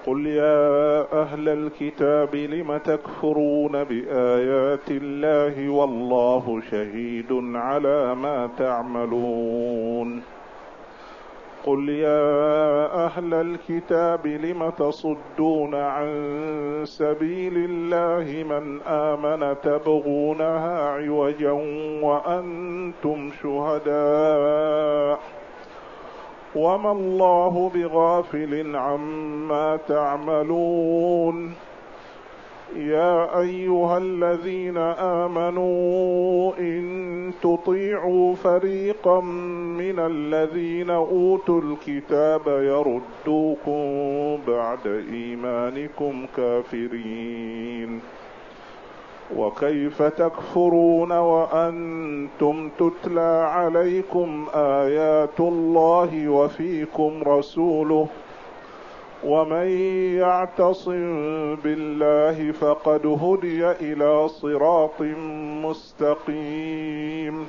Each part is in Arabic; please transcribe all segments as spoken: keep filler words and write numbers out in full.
قل يا أهل الكتاب لم تكفرون بآيات الله والله شهيد على ما تعملون قل يا أهل الكتاب لم تصدون عن سبيل الله من آمن تبغونها عوجا وأنتم شهداء وما الله بغافل عما تعملون يا أيها الذين آمنوا إن تطيعوا فريقا من الذين أوتوا الكتاب يردوكم بعد إيمانكم كافرين وكيف تكفرون وأنتم تتلى عليكم آيات الله وفيكم رسوله ومن يعتصم بالله فقد هدي إلى صراط مستقيم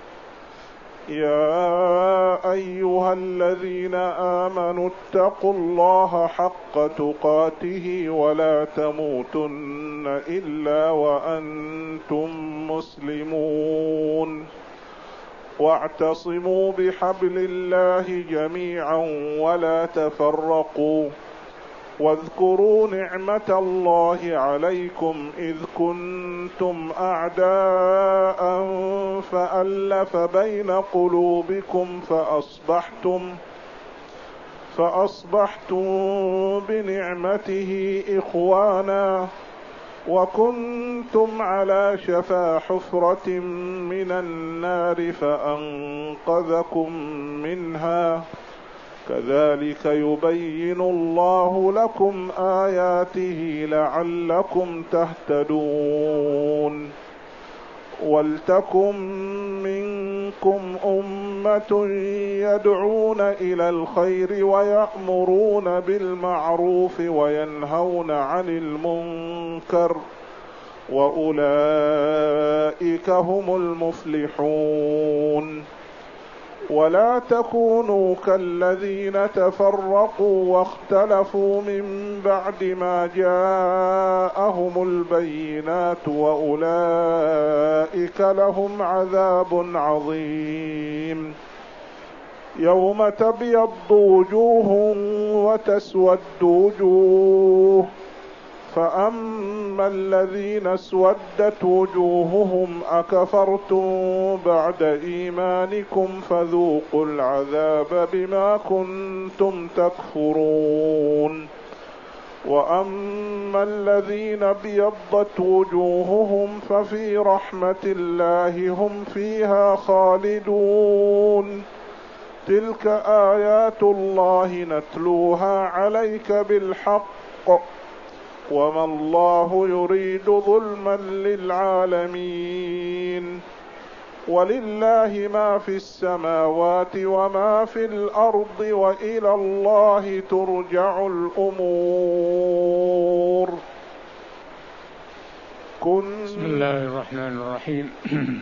يا أيها الذين آمنوا اتقوا الله حق تقاته ولا تموتن إلا وأنتم مسلمون واعتصموا بحبل الله جميعا ولا تفرقوا واذكروا نعمة الله عليكم إذ كنتم أعداء فألف بين قلوبكم فأصبحتم فأصبحتم بنعمته إخوانا وكنتم على شفا حفرة من النار فأنقذكم منها كذلك يبين الله لكم آياته لعلكم تهتدون ولتكن منكم أمة يدعون إلى الخير ويأمرون بالمعروف وينهون عن المنكر وأولئك هم المفلحون ولا تكونوا كالذين تفرقوا واختلفوا من بعد ما جاءهم البينات وأولئك لهم عذاب عظيم يوم تبيض وجوه وتسود وجوه فأما الذين اسودت وجوههم أكفرتم بعد إيمانكم فذوقوا العذاب بما كنتم تكفرون وأما الذين ابيضت وجوههم ففي رحمة الله هم فيها خالدون تلك آيات الله نتلوها عليك بالحق وما الله يريد ظلما للعالمين ولله ما في السماوات وما في الأرض وإلى الله ترجع الأمور. كن بسم الله الرحمن الرحيم.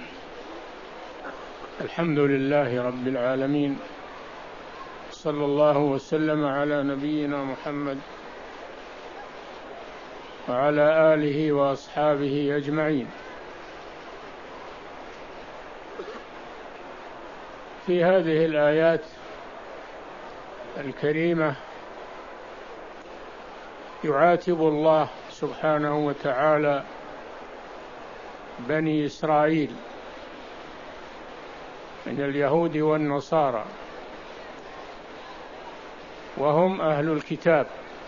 الحمد لله رب العالمين، صلى الله وسلم على نبينا محمد وعلى آله وأصحابه أجمعين. في هذه الآيات الكريمة يعاتب الله سبحانه وتعالى بني إسرائيل من اليهود والنصارى، وهم أهل الكتاب،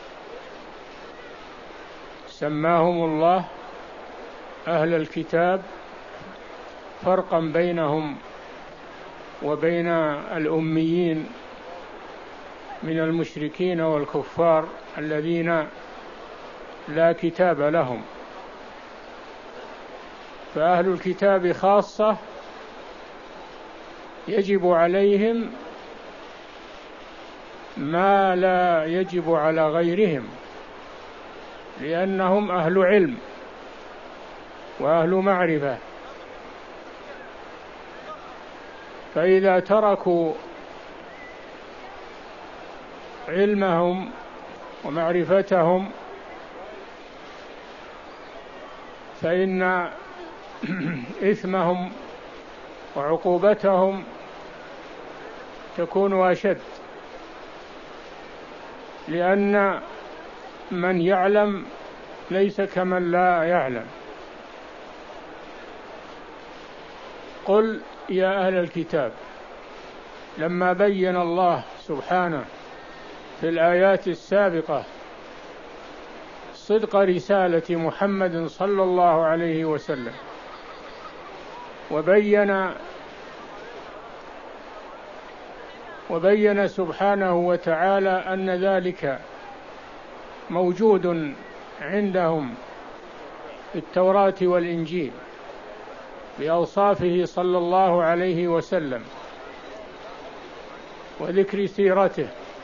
سماهم الله أهل الكتاب فرقا بينهم وبين الأميين من المشركين والكفار الذين لا كتاب لهم. فأهل الكتاب خاصة يجب عليهم ما لا يجب على غيرهم، لأنهم أهل علم وأهل معرفة، فإذا تركوا علمهم ومعرفتهم، فإن إثمهم وعقوبتهم تكون أشد، لأن من يعلم ليس كمن لا يعلم. قل يا أهل الكتاب، لما بين الله سبحانه في الآيات السابقة صدق رسالة محمد صلى الله عليه وسلم، وبين وبين سبحانه وتعالى أن ذلك موجود عندهم في التوراة والإنجيل بأوصافه صلى الله عليه وسلم وذكر سيرته،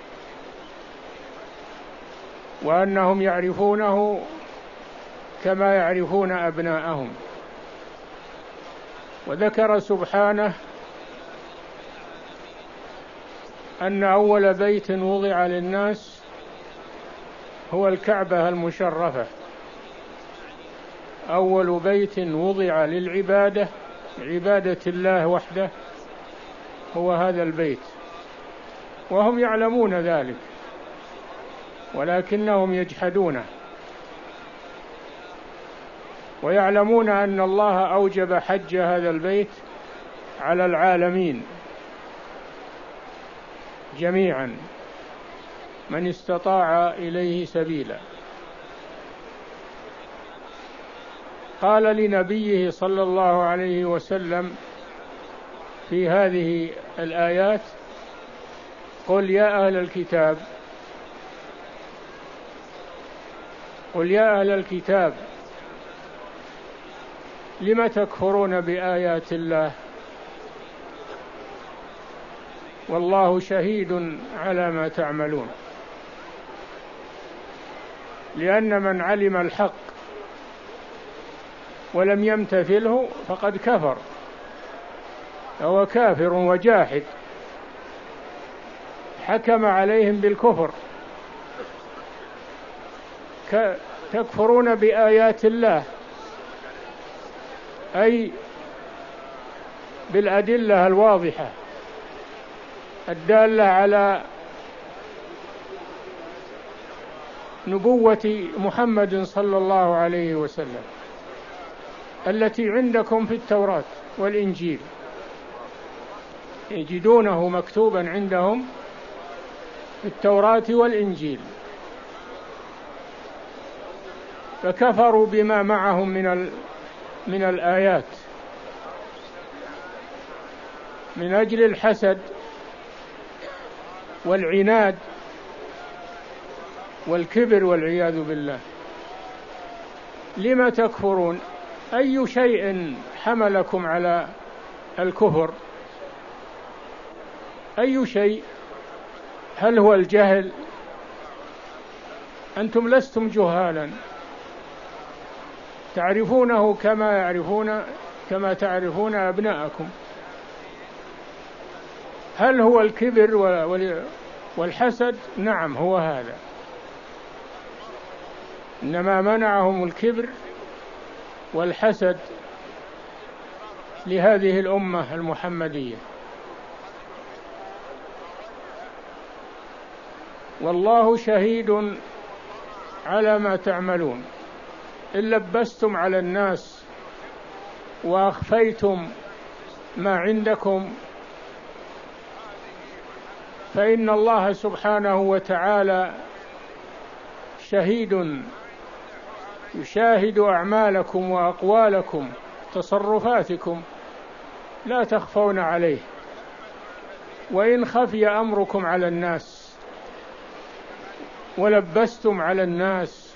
وأنهم يعرفونه كما يعرفون أبناءهم. وذكر سبحانه أن أول بيت وضع للناس هو الكعبة المشرفة، أول بيت وضع للعبادة، عبادة الله وحده، هو هذا البيت، وهم يعلمون ذلك ولكنهم يجحدونه، ويعلمون أن الله أوجب حج هذا البيت على العالمين جميعا من استطاع إليه سبيلا. قال لنبيه صلى الله عليه وسلم في هذه الآيات: قل يا أهل الكتاب، قل يا أهل الكتاب لم تكفرون بآيات الله والله شهيد على ما تعملون. لأن من علم الحق ولم يمتثله فقد كفر، هو كافر وجاحد، حكم عليهم بالكفر. تكفرون بآيات الله أي بالأدلة الواضحة الدالة على نبوة محمد صلى الله عليه وسلم التي عندكم في التوراة والإنجيل، يجدونه مكتوبا عندهم في التوراة والإنجيل، فكفروا بما معهم من من الآيات من أجل الحسد والعناد والكبر والعياذ بالله. لم تكفرون؟ أي شيء حملكم على الكفر؟ أي شيء؟ هل هو الجهل؟ أنتم لستم جهالا، تعرفونه كما يعرفون كما تعرفون أبناءكم. هل هو الكبر والحسد؟ نعم هو هذا، إنما منعهم الكبر والحسد لهذه الأمة المحمدية. والله شهيد على ما تعملون. إن لبستم على الناس وأخفيتم ما عندكم فإن الله سبحانه وتعالى شهيد يشاهد أعمالكم وأقوالكم تصرفاتكم لا تخفون عليه. وإن خفي أمركم على الناس ولبستم على الناس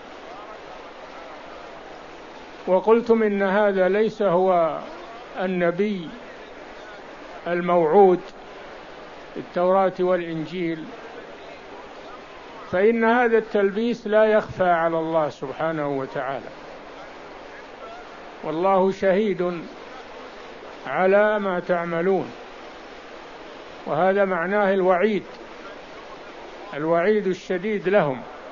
وقلتم إن هذا ليس هو النبي الموعود في التوراة والإنجيل، فإن هذا التلبيس لا يخفى على الله سبحانه وتعالى، والله شهيد على ما تعملون. وهذا معناه الوعيد، الوعيد الشديد لهم.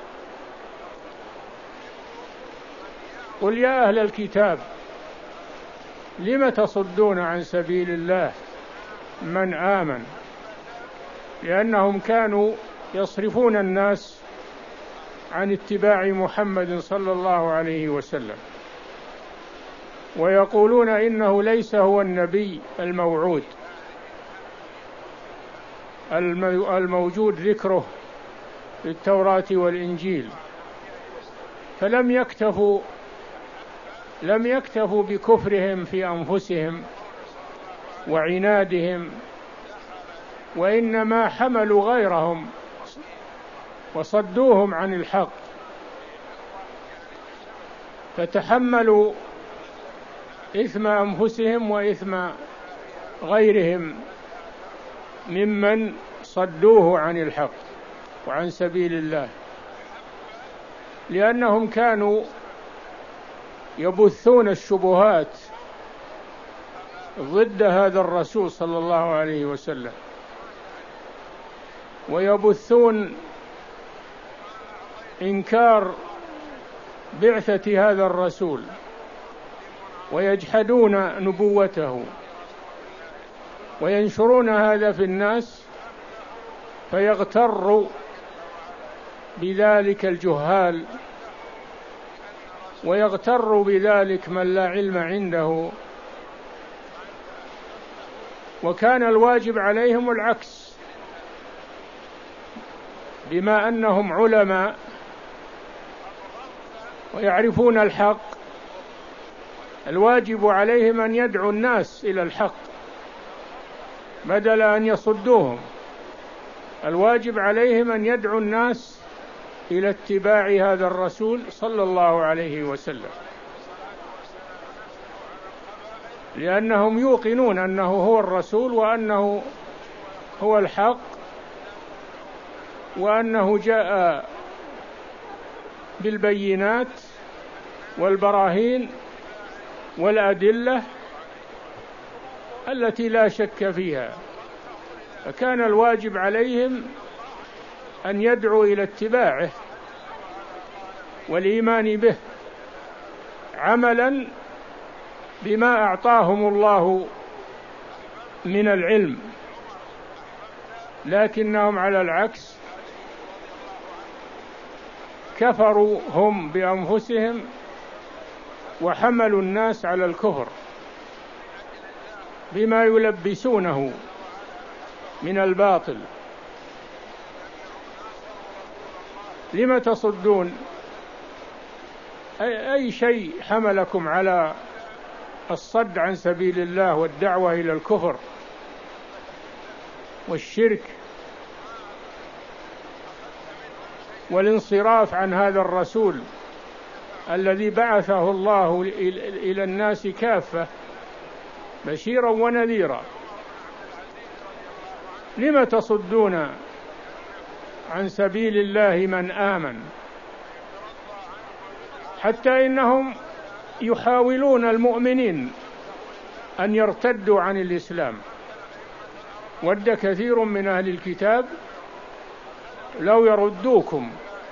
قل يا أهل الكتاب لم تصدون عن سبيل الله من آمن، لأنهم كانوا يصرفون الناس عن اتباع محمد صلى الله عليه وسلم، ويقولون إنه ليس هو النبي الموعود الموجود ذكره في التوراة والإنجيل. فلم يكتفوا لم يكتفوا بكفرهم في أنفسهم وعنادهم، وإنما حملوا غيرهم وصدوهم عن الحق، فتحملوا إثم أنفسهم وإثم غيرهم ممن صدوه عن الحق وعن سبيل الله، لأنهم كانوا يبثون الشبهات ضد هذا الرسول صلى الله عليه وسلم، ويبثون إنكار بعثة هذا الرسول، ويجحدون نبوته، وينشرون هذا في الناس، فيغتر بذلك الجهال، ويغتر بذلك من لا علم عنده. وكان الواجب عليهم العكس، بما أنهم علماء ويعرفون الحق، الواجب عليهم أن يدعوا الناس إلى الحق بدل أن يصدوهم. الواجب عليهم أن يدعوا الناس إلى اتباع هذا الرسول صلى الله عليه وسلم، لأنهم يوقنون أنه هو الرسول، وأنه هو الحق، وأنه جاء بالبينات والبراهين والأدلة التي لا شك فيها. فكان الواجب عليهم أن يدعوا إلى اتباعه والإيمان به عملا بما أعطاهم الله من العلم، لكنهم على العكس كفروا هم بأنفسهم وحملوا الناس على الكفر بما يلبسونه من الباطل. لم تصدون؟ أي, أي شيء حملكم على الصد عن سبيل الله والدعوة إلى الكفر والشرك والانصراف عن هذا الرسول الذي بعثه الله إلى الناس كافة بشيرا ونذيرا؟ لم تصدون عن سبيل الله من آمن؟ حتى إنهم يحاولون المؤمنين أن يرتدوا عن الإسلام. ود كثير من أهل الكتاب لو يردوكم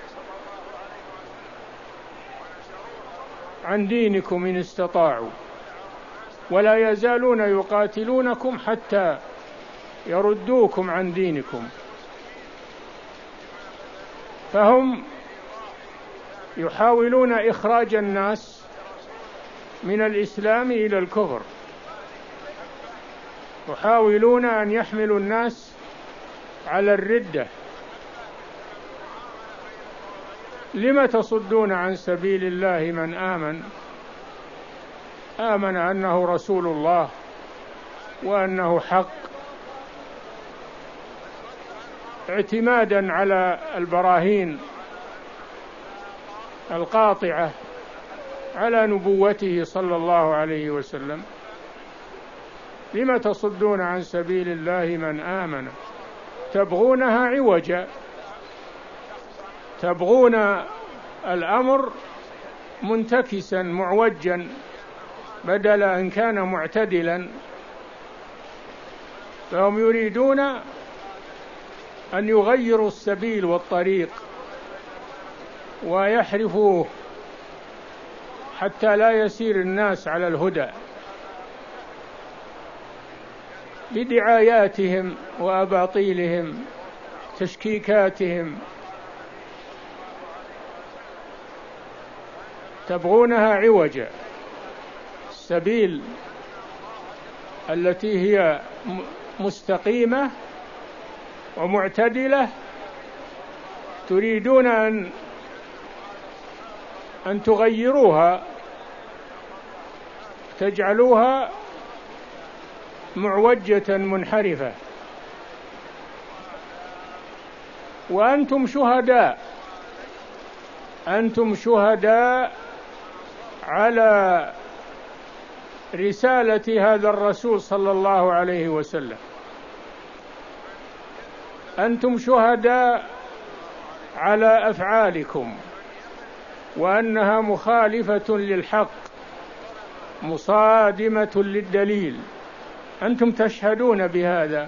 عن دينكم إن استطاعوا، ولا يزالون يقاتلونكم حتى يردوكم عن دينكم. فهم يحاولون إخراج الناس من الإسلام إلى الكفر، يحاولون أن يحملوا الناس على الردة. لم تصدون عن سبيل الله من آمن؟ آمن أنه رسول الله وأنه حق، اعتمادا على البراهين القاطعة على نبوته صلى الله عليه وسلم. لم تصدون عن سبيل الله من آمن تبغونها عوجا، تبغون الأمر منتكسا معوجا بدل أن كان معتدلا. فهم يريدون أن يغيروا السبيل والطريق ويحرفوه حتى لا يسير الناس على الهدى بدعاياتهم وأباطيلهم تشكيكاتهم، تبغونها عوجا. السبيل التي هي مستقيمة ومعتدلة تريدون أن أن تغيروها، تجعلوها معوجة منحرفة، وأنتم شهداء، أنتم شهداء على رسالة هذا الرسول صلى الله عليه وسلم، أنتم شهداء على أفعالكم وأنها مخالفة للحق مصادمة للدليل، أنتم تشهدون بهذا،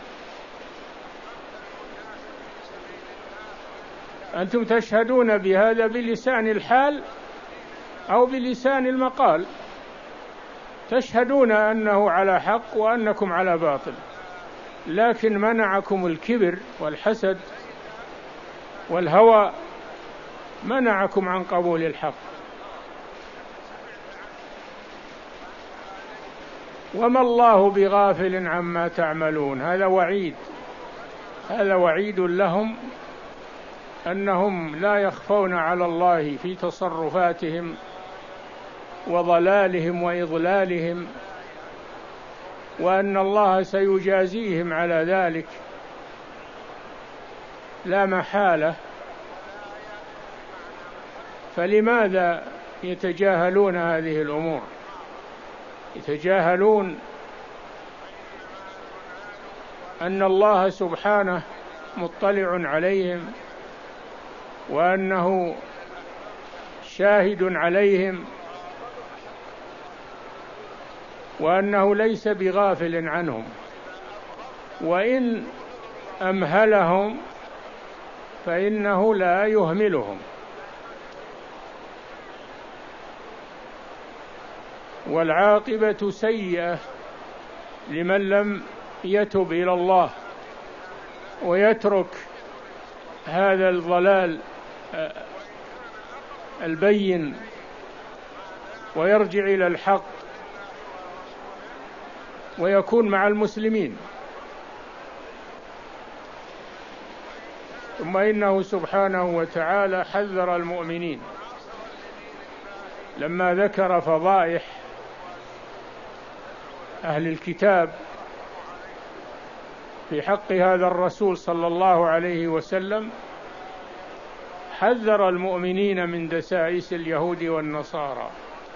أنتم تشهدون بهذا بلسان الحال أو بلسان المقال، تشهدون أنه على حق وأنكم على باطل، لكن منعكم الكبر والحسد والهوى، منعكم عن قبول الحق. وما الله بغافل عما تعملون، هذا وعيد، هذا وعيد لهم أنهم لا يخفون على الله في تصرفاتهم وضلالهم وإضلالهم، وأن الله سيجازيهم على ذلك لا محالة. فلماذا يتجاهلون هذه الأمور؟ يتجاهلون أن الله سبحانه مطلع عليهم وأنه شاهد عليهم وأنه ليس بغافل عنهم، وإن أمهلهم فإنه لا يهملهم. والعاقبة سيئة لمن لم يتب إلى الله ويترك هذا الضلال البين ويرجع إلى الحق ويكون مع المسلمين. ثم إنه سبحانه وتعالى حذر المؤمنين لما ذكر فضائح أهل الكتاب في حق هذا الرسول صلى الله عليه وسلم، حذر المؤمنين من دسائس اليهود والنصارى،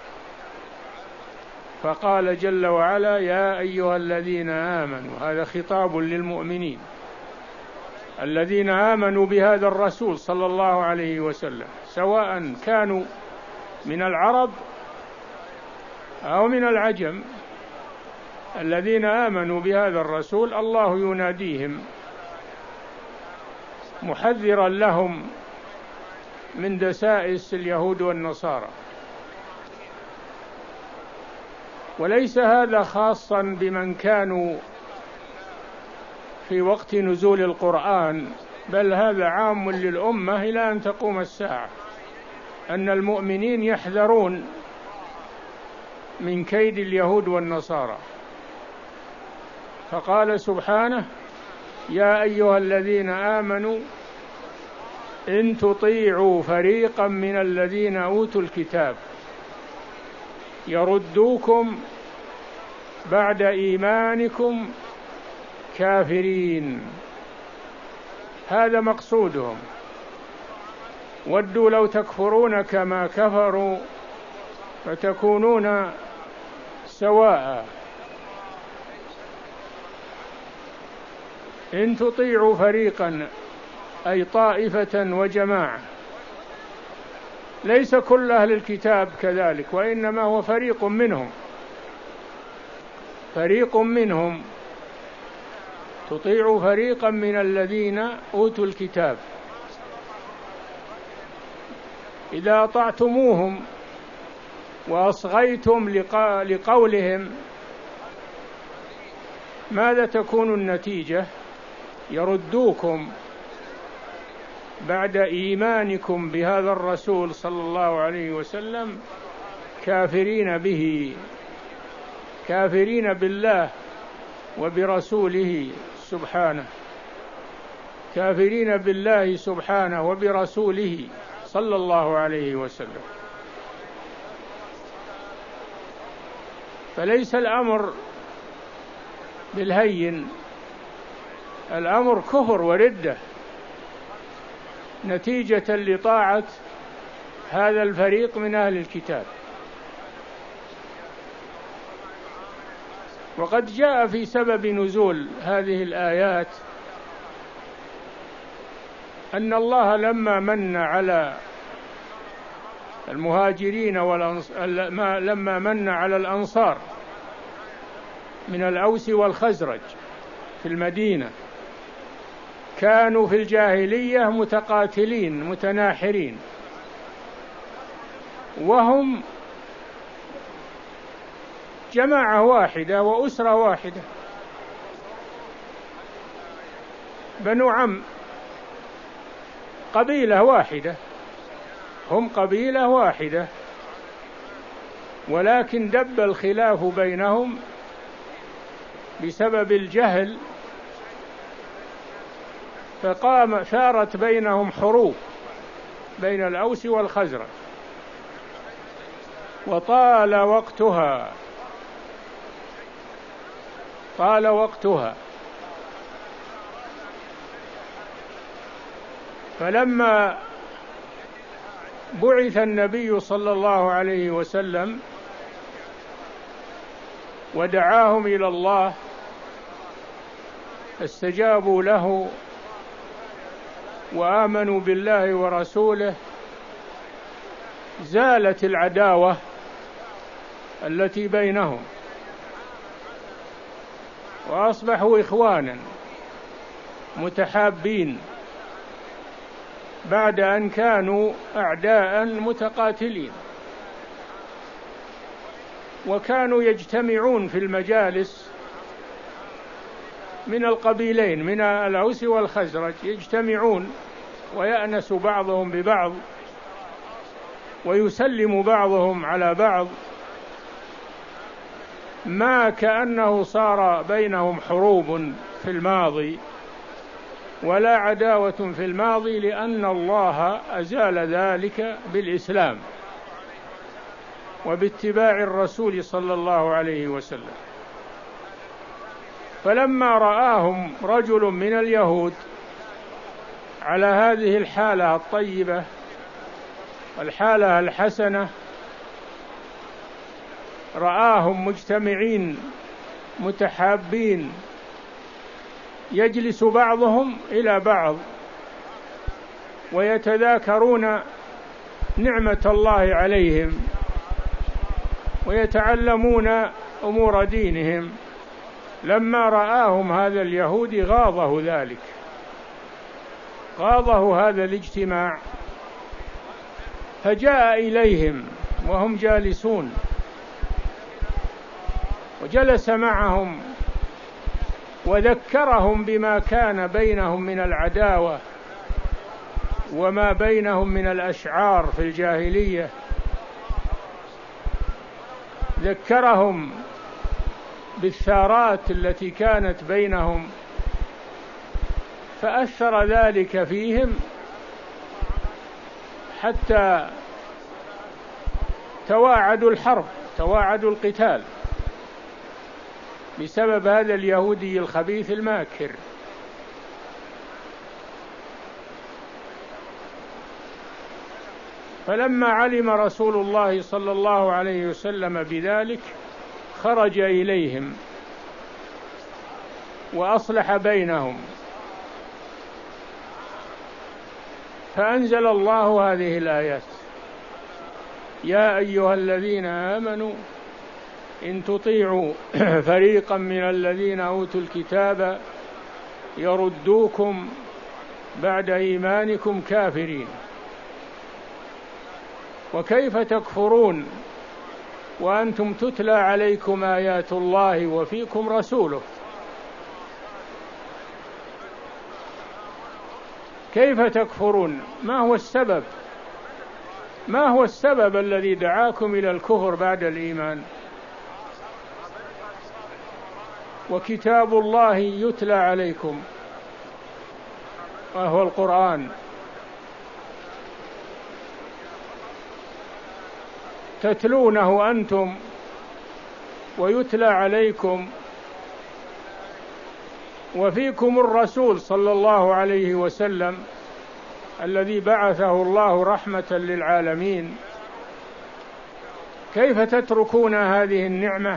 فقال جل وعلا: يا أيها الذين آمنوا، هذا خطاب للمؤمنين الذين آمنوا بهذا الرسول صلى الله عليه وسلم، سواء كانوا من العرب أو من العجم، الذين آمنوا بهذا الرسول الله يناديهم محذرا لهم من دسائس اليهود والنصارى. وليس هذا خاصا بمن كانوا في وقت نزول القرآن، بل هذا عام للأمة إلى أن تقوم الساعة، أن المؤمنين يحذرون من كيد اليهود والنصارى. فقال سبحانه: يا أيها الذين آمنوا إن تطيعوا فريقا من الذين أوتوا الكتاب يردوكم بعد إيمانكم كافرين. هذا مقصودهم، ودوا لو تكفرون كما كفروا فتكونون سواء. إن تطيعوا فريقا أي طائفة وجماعة، ليس كل أهل الكتاب كذلك، وإنما هو فريق منهم، فريق منهم. تطيعوا فريقا من الذين أوتوا الكتاب، إذا أطعتموهم وأصغيتم لقولهم، ماذا تكون النتيجة؟ يردوكم بعد إيمانكم بهذا الرسول صلى الله عليه وسلم كافرين به، كافرين بالله وبرسوله سبحانه، كافرين بالله سبحانه وبرسوله صلى الله عليه وسلم. فليس الأمر بالهين، الأمر كفر وردة نتيجة لطاعة هذا الفريق من أهل الكتاب. وقد جاء في سبب نزول هذه الآيات أن الله لما من على المهاجرين والأنصار، لما من على الأنصار من الأوس والخزرج في المدينة، كانوا في الجاهلية متقاتلين متناحرين، وهم جماعة واحدة وأسرة واحدة، بنو عم، قبيلة واحدة، هم قبيلة واحدة، ولكن دب الخلاف بينهم بسبب الجهل، فقام ثارت بينهم حروب بين الأوس والخزرج، وطال وقتها طال وقتها فلما بعث النبي صلى الله عليه وسلم ودعاهم إلى الله استجابوا له وآمنوا بالله ورسوله، زالت العداوة التي بينهم وأصبحوا إخوانا متحابين بعد أن كانوا أعداء متقاتلين. وكانوا يجتمعون في المجالس من القبيلين من الأوس والخزرج، يجتمعون ويأنس بعضهم ببعض ويسلم بعضهم على بعض، ما كأنه صار بينهم حروب في الماضي ولا عداوة في الماضي، لأن الله أزال ذلك بالإسلام وباتباع الرسول صلى الله عليه وسلم. فلما رآهم رجل من اليهود على هذه الحالة الطيبة الحالة الحسنة، رآهم مجتمعين متحابين، يجلس بعضهم إلى بعض ويتذاكرون نعمة الله عليهم ويتعلمون أمور دينهم. لما رآهم هذا اليهودي غاضه ذلك، غاضه هذا الاجتماع، فجاء إليهم وهم جالسون وجلس معهم وذكرهم بما كان بينهم من العداوة وما بينهم من الأشعار في الجاهلية، ذكرهم بالثارات التي كانت بينهم، فأثر ذلك فيهم حتى تواعدوا الحرب، تواعدوا القتال بسبب هذا اليهودي الخبيث الماكر. فلما علم رسول الله صلى الله عليه وسلم بذلك خرج إليهم وأصلح بينهم، فأنزل الله هذه الآيات: يا أيها الذين آمنوا إن تطيعوا فريقا من الذين أوتوا الكتاب يردوكم بعد إيمانكم كافرين، وكيف تكفرون وأنتم تتلى عليكم آيات الله وفيكم رسوله. كيف تكفرون؟ ما هو السبب؟ ما هو السبب الذي دعاكم إلى الكفر بعد الإيمان؟ وكتاب الله يتلى عليكم وهو القرآن، تتلونه أنتم ويتلى عليكم، وفيكم الرسول صلى الله عليه وسلم الذي بعثه الله رحمة للعالمين. كيف تتركون هذه النعمة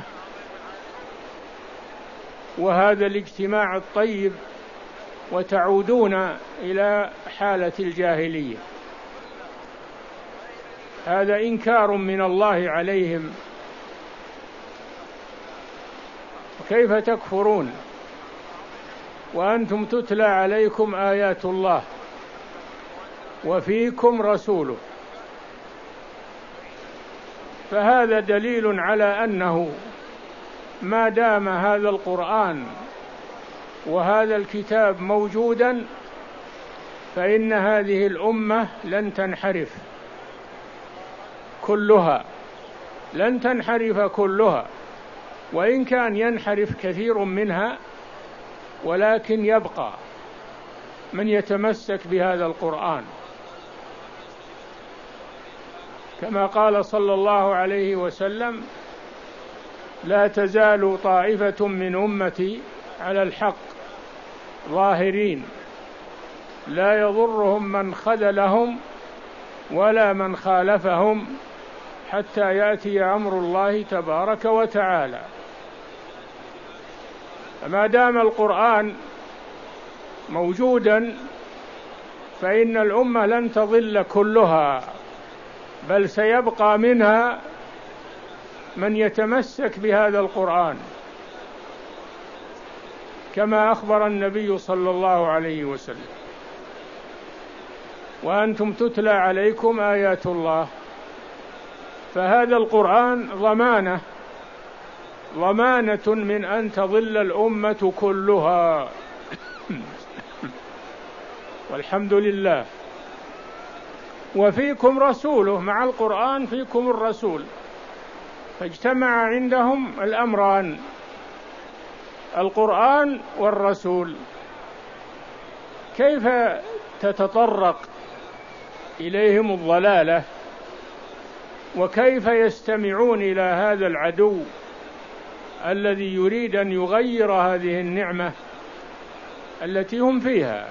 وهذا الاجتماع الطيب وتعودون إلى حالة الجاهلية؟ هذا إنكار من الله عليهم. كيف تكفرون وأنتم تتلى عليكم آيات الله وفيكم رسوله؟ فهذا دليل على أنه ما دام هذا القرآن وهذا الكتاب موجودا فإن هذه الأمة لن تنحرف كلها، لن تنحرف كلها، وإن كان ينحرف كثير منها ولكن يبقى من يتمسك بهذا القرآن، كما قال صلى الله عليه وسلم: لا تزال طائفة من أمتي على الحق ظاهرين لا يضرهم من خذلهم ولا من خالفهم حتى يأتي أمر الله تبارك وتعالى. فما دام القرآن موجودا فإن الأمة لن تضل كلها، بل سيبقى منها من يتمسك بهذا القرآن، كما أخبر النبي صلى الله عليه وسلم: وأنتم تتلى عليكم آيات الله. فهذا القرآن ضمانة ضمانة من أن تضل الأمة كلها والحمد لله. وفيكم رسوله، مع القرآن فيكم الرسول، فاجتمع عندهم الأمران: القرآن والرسول. كيف تتطرق إليهم الضلالة؟ وكيف يستمعون إلى هذا العدو الذي يريد أن يغير هذه النعمة التي هم فيها؟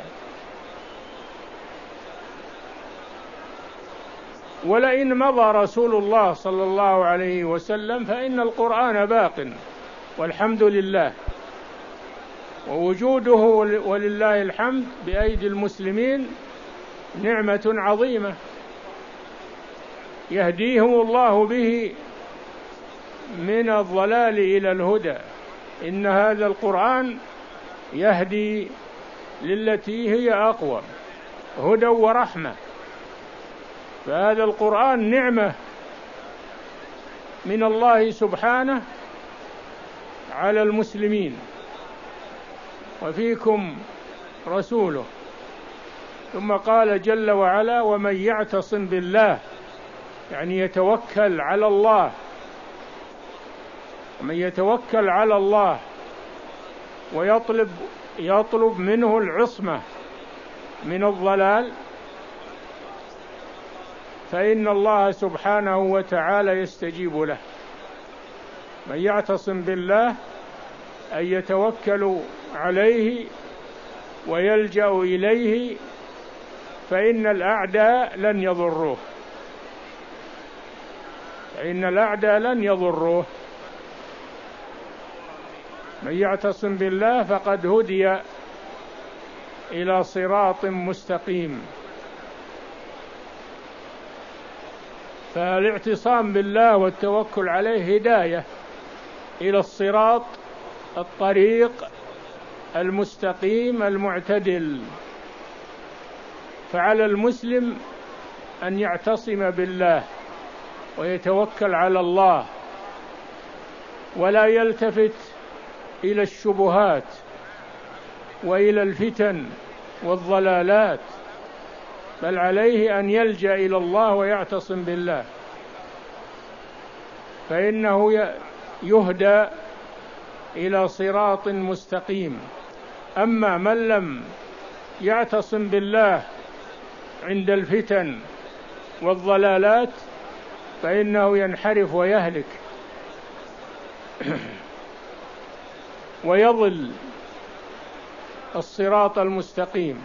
ولئن مضى رسول الله صلى الله عليه وسلم فإن القرآن باق والحمد لله، ووجوده ولله الحمد بأيدي المسلمين نعمة عظيمة يهديهم الله به من الضلال إلى الهدى. إن هذا القرآن يهدي للتي هي أقوم، هدى ورحمة. فهذا القرآن نعمة من الله سبحانه على المسلمين. وفيكم رسوله. ثم قال جل وعلا: ومن يعتصم بالله، يعني يتوكل على الله. ومن يتوكل على الله ويطلب يطلب منه العصمة من الضلال فإن الله سبحانه وتعالى يستجيب له. من يعتصم بالله أن يتوكل عليه ويلجأ إليه فإن الأعداء لن يضروه، فإن الأعداء لن يضروه. من يعتصم بالله فقد هدي إلى صراط مستقيم. فالاعتصام بالله والتوكل عليه هداية إلى الصراط، الطريق المستقيم المعتدل. فعلى المسلم أن يعتصم بالله ويتوكل على الله ولا يلتفت إلى الشبهات وإلى الفتن والضلالات، بل عليه أن يلجأ إلى الله ويعتصم بالله، فإنه يهدى إلى صراط مستقيم. أما من لم يعتصم بالله عند الفتن والضلالات فإنه ينحرف ويهلك ويضل الصراط المستقيم.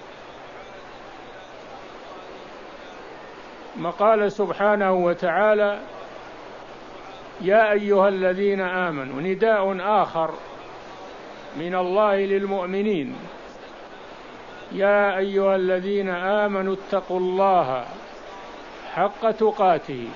ما قال سبحانه وتعالى: يا أيها الذين آمنوا، نداء آخر من الله للمؤمنين: يا أيها الذين آمنوا اتقوا الله حق تقاته.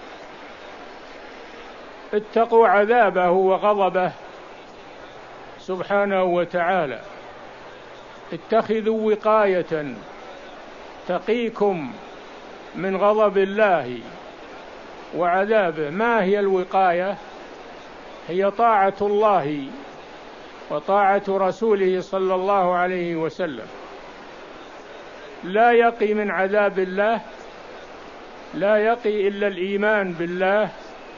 اتقوا عذابه وغضبه سبحانه وتعالى، اتخذوا وقاية تقيكم من غضب الله وعذابه. ما هي الوقاية؟ هي طاعة الله وطاعة رسوله صلى الله عليه وسلم. لا يقي من عذاب الله، لا يقي إلا الإيمان بالله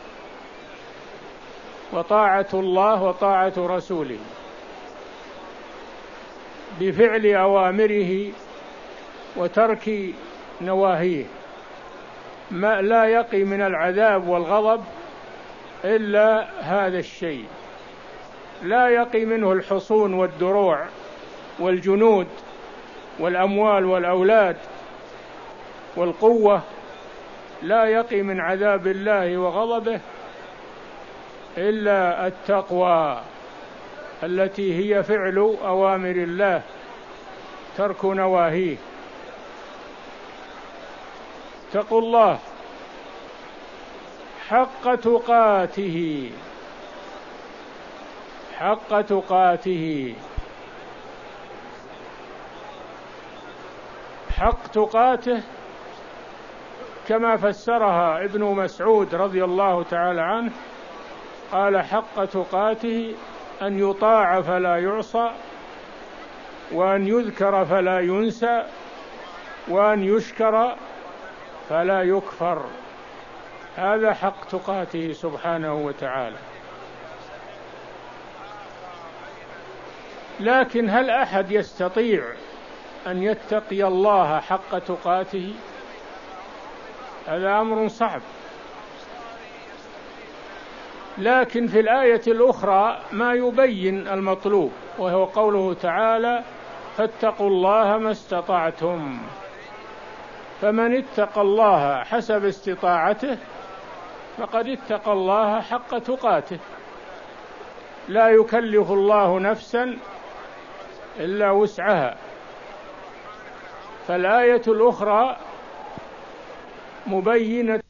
وطاعة الله وطاعة رسوله بفعل أوامره وترك نواهيه. ما لا يقي من العذاب والغضب إلا هذا الشيء. لا يقي منه الحصون والدروع والجنود والأموال والأولاد والقوة، لا يقي من عذاب الله وغضبه إلا التقوى التي هي فعل أوامر الله ترك نواهيه. اتقوا الله حق تقاته، حق تقاته. حق تقاته كما فسرها ابن مسعود رضي الله تعالى عنه، قال: حق تقاته أن يطاع فلا يعصى، وأن يذكر فلا ينسى، وأن يشكر فلا يكفر. هذا حق تقاته سبحانه وتعالى. لكن هل أحد يستطيع أن يتقي الله حق تقاته؟ هذا أمر صعب. لكن في الآية الأخرى ما يبين المطلوب، وهو قوله تعالى: فاتقوا الله ما استطعتم. فمن اتقى الله حسب استطاعته فقد اتقى الله حق تقاته. لا يكلف الله نفسا إلا وسعها. فالآية الأخرى مبينة